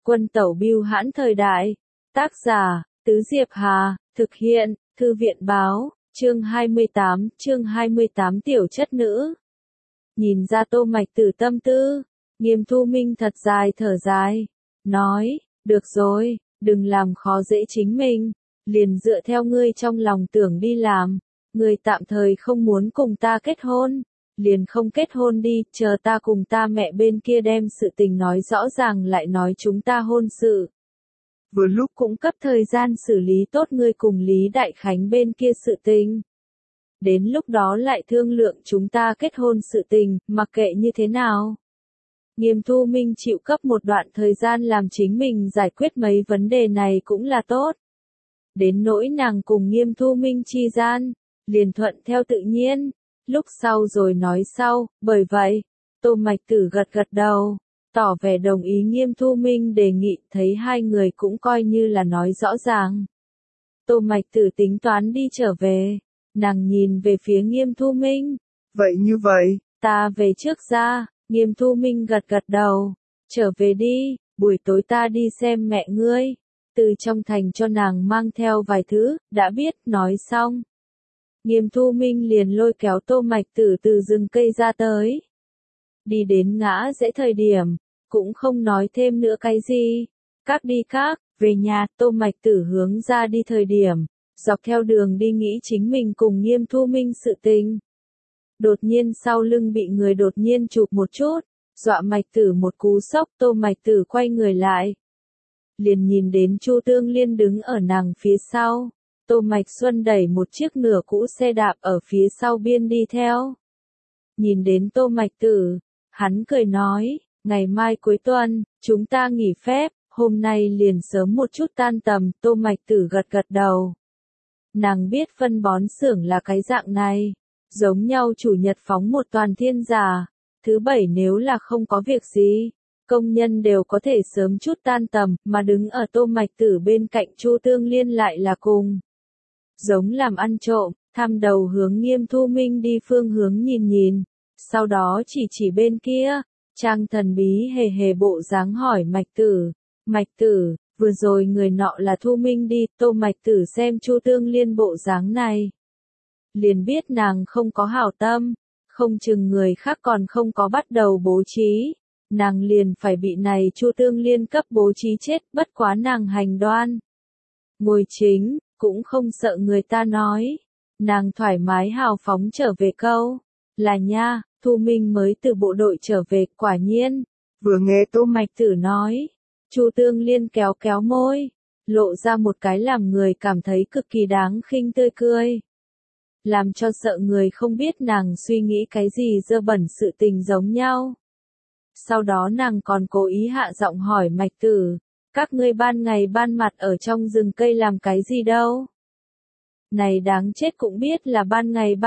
Quân tẩu bưu hãn thời đại. Tác giả, Tứ Diệp Hà, thực hiện, Thư viện báo, chương 28 tiểu chất nữ. Nhìn ra Tô Mạch Tử tâm tư, Nghiêm Thu Minh thật dài thở dài, nói, được rồi, đừng làm khó dễ chính mình, liền dựa theo ngươi trong lòng tưởng đi làm, ngươi tạm thời không muốn cùng ta kết hôn, liền không kết hôn đi, chờ ta cùng ta mẹ bên kia đem sự tình nói rõ ràng lại nói chúng ta hôn sự. Vừa lúc cũng cấp thời gian xử lý tốt ngươi cùng Lý Đại Khánh bên kia sự tình. Đến lúc đó lại thương lượng chúng ta kết hôn sự tình, mặc kệ như thế nào. Nghiêm Thu Minh chịu cấp một đoạn thời gian làm chính mình giải quyết mấy vấn đề này cũng là tốt. Đến nỗi nàng cùng Nghiêm Thu Minh chi gian, liền thuận theo tự nhiên, lúc sau rồi nói sau, bởi vậy, Tô Mạch Tử gật gật đầu, tỏ vẻ đồng ý Nghiêm Thu Minh đề nghị, thấy hai người cũng coi như là nói rõ ràng. Tô Mạch Tử tính toán đi trở về, nàng nhìn về phía Nghiêm Thu Minh. Vậy như vậy, ta về trước ra, Nghiêm Thu Minh gật gật đầu, trở về đi, buổi tối ta đi xem mẹ ngươi, từ trong thành cho nàng mang theo vài thứ, đã biết, nói xong. Nghiêm Thu Minh liền lôi kéo Tô Mạch Tử từ rừng cây ra tới. Đi đến ngã rẽ thời điểm, cũng không nói thêm nữa cái gì. Các đi các, về nhà, Tô Mạch Tử hướng ra đi thời điểm, dọc theo đường đi nghĩ chính mình cùng Nghiêm Thu Minh sự tình. Đột nhiên sau lưng bị người đột nhiên chụp một chút, dọa Mạch Tử một cú sốc, Tô Mạch Tử quay người lại. Liền nhìn đến Chu Tương Liên đứng ở nàng phía sau. Tô Mạch Xuân đẩy một chiếc nửa cũ xe đạp ở phía sau biên đi theo. Nhìn đến Tô Mạch Tử, hắn cười nói, ngày mai cuối tuần, chúng ta nghỉ phép, hôm nay liền sớm một chút tan tầm, Tô Mạch Tử gật gật đầu. Nàng biết phân bón xưởng là cái dạng này, giống nhau chủ nhật phóng một toàn thiên giả, thứ bảy nếu là không có việc gì, công nhân đều có thể sớm chút tan tầm, mà đứng ở Tô Mạch Tử bên cạnh Chu Tương Liên lại là cùng. Giống làm ăn trộm, thăm đầu hướng Nghiêm Thu Minh đi phương hướng nhìn nhìn, sau đó chỉ bên kia, trang thần bí hề hề bộ dáng hỏi Mạch Tử, vừa rồi người nọ là Thu Minh đi, Tô Mạch Tử xem Chu Tương Liên bộ dáng này. Liền biết nàng không có hảo tâm, không chừng người khác còn không có bắt đầu bố trí, nàng liền phải bị này Chu Tương Liên cấp bố trí chết, bất quá nàng hành đoan. Ngồi chính, cũng không sợ người ta nói, nàng thoải mái hào phóng trở về câu, là nha, Thu Minh mới từ bộ đội trở về, quả nhiên. vừa nghe Tô Mạch Tử nói, Chu Tương Liên kéo kéo môi, lộ ra một cái làm người cảm thấy cực kỳ đáng khinh tươi cười. Làm cho sợ người không biết nàng suy nghĩ cái gì dơ bẩn sự tình giống nhau. Sau đó nàng còn cố ý hạ giọng hỏi Mạch Tử, các ngươi ban ngày ban mặt ở trong rừng cây làm cái gì đâu? Này đáng chết cũng biết là ban ngày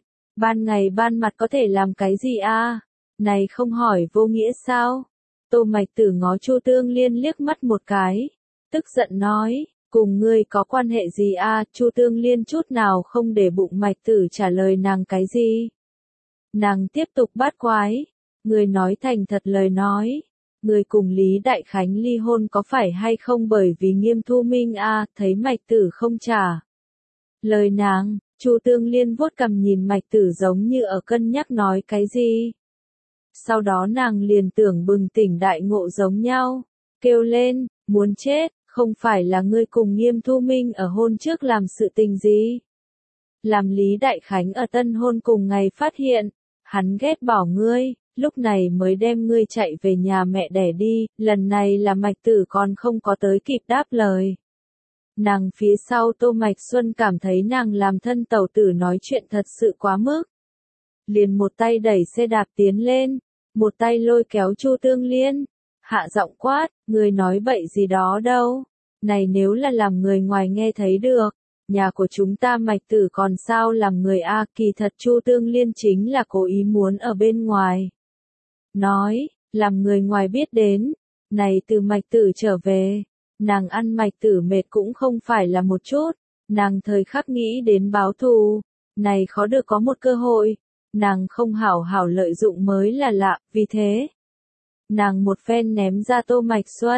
ban mặt có thể làm cái gì a? Này không hỏi vô nghĩa sao? Tô Mạch Tử ngó Chu Tương Liên liếc mắt một cái, tức giận nói, cùng ngươi có quan hệ gì a? Chu Tương Liên chút nào không để bụng Mạch Tử trả lời nàng cái gì. Nàng tiếp tục bát quái, người nói thành thật lời nói, người cùng Lý Đại Khánh ly hôn có phải hay không bởi vì Nghiêm Thu Minh a? Thấy Mạch Tử không trả lời nàng, Chu Tương Liên vuốt cằm nhìn Mạch Tử giống như ở cân nhắc nói cái gì. Sau đó nàng liền tưởng bừng tỉnh đại ngộ giống nhau, kêu lên, muốn chết, không phải là ngươi cùng Nghiêm Thu Minh ở hôn trước làm sự tình gì. Làm Lý Đại Khánh ở tân hôn cùng ngày phát hiện, hắn ghét bỏ ngươi, lúc này mới đem ngươi chạy về nhà mẹ đẻ đi, lần này là Mạch Tử còn không có tới kịp đáp lời. Nàng phía sau Tô Mạch Xuân cảm thấy nàng làm thân tẩu tử nói chuyện thật sự quá mức. Liền một tay đẩy xe đạp tiến lên, một tay lôi kéo Chu Tương Liên, hạ giọng quát, người nói bậy gì đó đâu, này nếu là làm người ngoài nghe thấy được, nhà của chúng ta Mạch Tử còn sao làm người a? Kỳ thật Chu Tương Liên chính là cố ý muốn ở bên ngoài. Nói, làm người ngoài biết đến, này từ Mạch Tử trở về, nàng ăn Mạch Tử mệt cũng không phải là một chút, nàng thời khắc nghĩ đến báo thù, này khó được có một cơ hội, nàng không hảo hảo lợi dụng mới là lạ, vì thế. Nàng một phen ném ra Tô Mạch Xuân,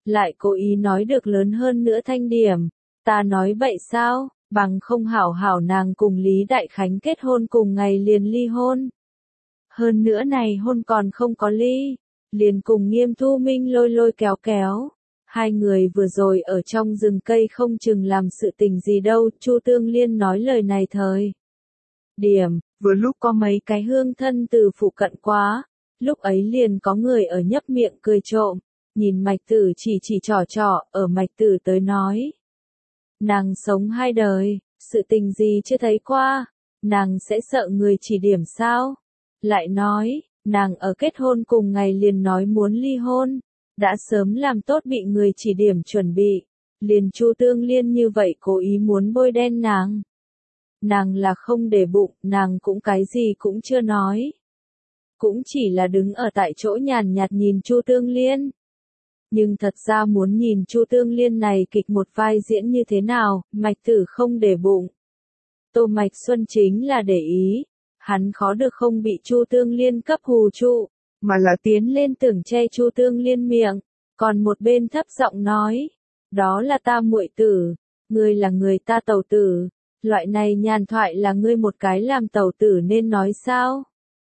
lại cố ý nói được lớn hơn nữa thanh điểm. Ta nói bậy sao, bằng không hảo hảo nàng cùng Lý Đại Khánh kết hôn cùng ngày liền ly hôn. Hơn nữa này hôn còn không có ly, liền cùng Nghiêm Thu Minh lôi lôi kéo kéo. Hai người vừa rồi ở trong rừng cây không chừng làm sự tình gì đâu, Chu Tương Liên nói lời này thời điểm, vừa lúc có mấy cái hương thân từ phụ cận quá, lúc ấy liền có người ở nhấp miệng cười trộm, nhìn Mạch Tử chỉ trỏ, ở Mạch Tử tới nói. Nàng sống hai đời, sự tình gì chưa thấy qua, nàng sẽ sợ người chỉ điểm sao? Lại nói, nàng ở kết hôn cùng ngày liền nói muốn ly hôn, đã sớm làm tốt bị người chỉ điểm chuẩn bị, liền Chu Tương Liên như vậy cố ý muốn bôi đen nàng. Nàng là không để bụng, nàng cũng cái gì cũng chưa nói. Cũng chỉ là đứng ở tại chỗ nhàn nhạt nhìn Chu Tương Liên. Nhưng thật ra muốn nhìn Chu Tương Liên này kịch một vai diễn như thế nào, Mạch Tử không để bụng. Tô Mạch Xuân chính là để ý, hắn khó được không bị Chu Tương Liên cấp hù trụ, mà là tiến lên tưởng che Chu Tương Liên miệng, còn một bên thấp giọng nói, đó là ta muội tử, ngươi là người ta tẩu tử, loại này nhàn thoại là ngươi một cái làm tẩu tử nên nói sao?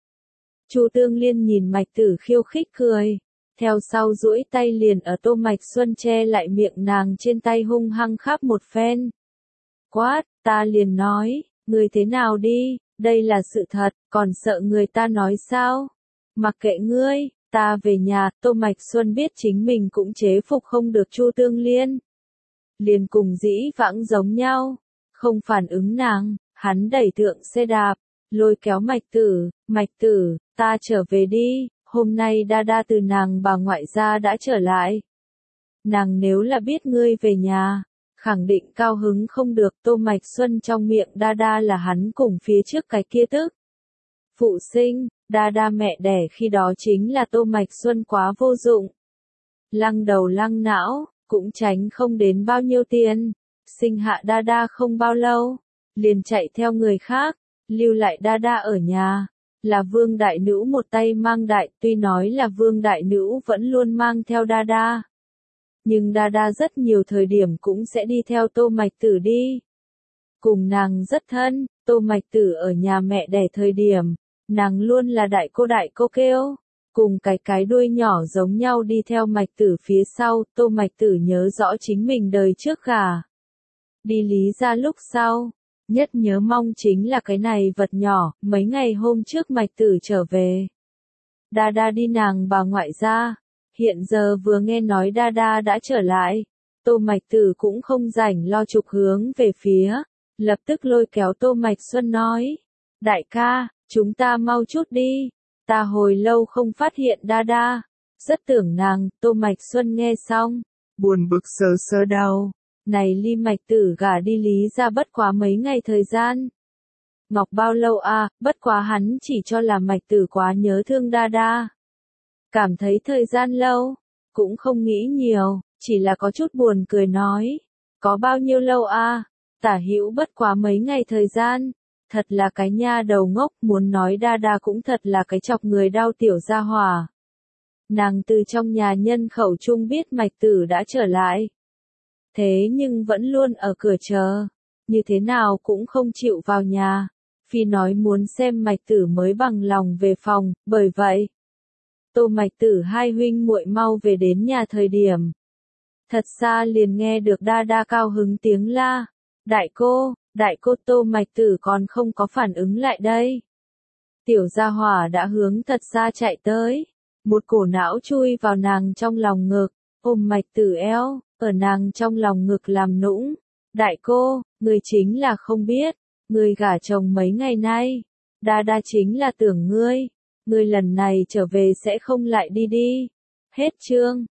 Chu Tương Liên nhìn Mạch Tử khiêu khích cười, theo sau duỗi tay liền ở Tô Mạch Xuân che lại miệng nàng trên tay hung hăng khắp một phen. Quát, ta liền nói, ngươi thế nào đi, đây là sự thật, còn sợ người ta nói sao? Mặc kệ ngươi, ta về nhà, Tô Mạch Xuân biết chính mình cũng chế phục không được Chu Tương Liên. Liền cùng dĩ vãng giống nhau, không phản ứng nàng, hắn đẩy thượng xe đạp, lôi kéo Mạch Tử, ta trở về đi, hôm nay đa đa từ nàng bà ngoại gia đã trở lại. Nàng nếu là biết ngươi về nhà, khẳng định cao hứng không được. Tô Mạch Xuân trong miệng đa đa là hắn cùng phía trước cái kia tức. Phụ sinh, đa đa mẹ đẻ khi đó chính là Tô Mạch Xuân quá vô dụng. Lăng đầu lăng não, cũng tránh không đến bao nhiêu tiền. Sinh hạ đa đa không bao lâu, liền chạy theo người khác, lưu lại đa đa ở nhà. Là Vương Đại Nữ một tay mang đại, tuy nói là Vương Đại Nữ vẫn luôn mang theo đa đa. Nhưng đa đa rất nhiều thời điểm cũng sẽ đi theo Tô Mạch Tử đi. Cùng nàng rất thân, Tô Mạch Tử ở nhà mẹ đẻ thời điểm, nàng luôn là đại cô kêu. Cùng cái đuôi nhỏ giống nhau đi theo Mạch Tử phía sau, Tô Mạch Tử nhớ rõ chính mình đời trước gả. Đi Lý gia lúc sau. Nhất nhớ mong chính là cái này vật nhỏ, mấy ngày hôm trước Mạch Tử trở về. Đa đa đi nàng bà ngoại gia, hiện giờ vừa nghe nói đa đa đã trở lại, Tô Mạch Tử cũng không rảnh lo chụp hướng về phía, lập tức lôi kéo Tô Mạch Xuân nói, đại ca, chúng ta mau chút đi, ta hồi lâu không phát hiện đa đa, rất tưởng nàng. Tô Mạch Xuân nghe xong, buồn bực sờ sờ đầu. Này ly Mạch Tử gả đi Lý gia bất quá mấy ngày thời gian. Ngọc bao lâu à, bất quá hắn chỉ cho là Mạch Tử quá nhớ thương đa đa. Cảm thấy thời gian lâu, cũng không nghĩ nhiều, chỉ là có chút buồn cười nói. Có bao nhiêu lâu à, tả hữu bất quá mấy ngày thời gian. Thật là cái nha đầu ngốc, muốn nói đa đa cũng thật là cái chọc người đau tiểu gia hỏa. Nàng từ trong nhà nhân khẩu chung biết Mạch Tử đã trở lại. Thế nhưng vẫn luôn ở cửa chờ, như thế nào cũng không chịu vào nhà. Phi nói muốn xem Mạch Tử mới bằng lòng về phòng, bởi vậy, Tô Mạch Tử hai huynh muội mau về đến nhà thời điểm. Thật xa liền nghe được đa đa cao hứng tiếng la, đại cô, Tô Mạch Tử còn không có phản ứng lại đây. Tiểu gia hỏa đã hướng thật xa chạy tới, một cổ não chui vào nàng trong lòng ngực, ôm Mạch Tử eo. Ở nàng trong lòng ngực làm nũng, đại cô, người chính là không biết, người gả chồng mấy ngày nay, đa đa chính là tưởng ngươi lần này trở về sẽ không lại đi đi. Hết chương.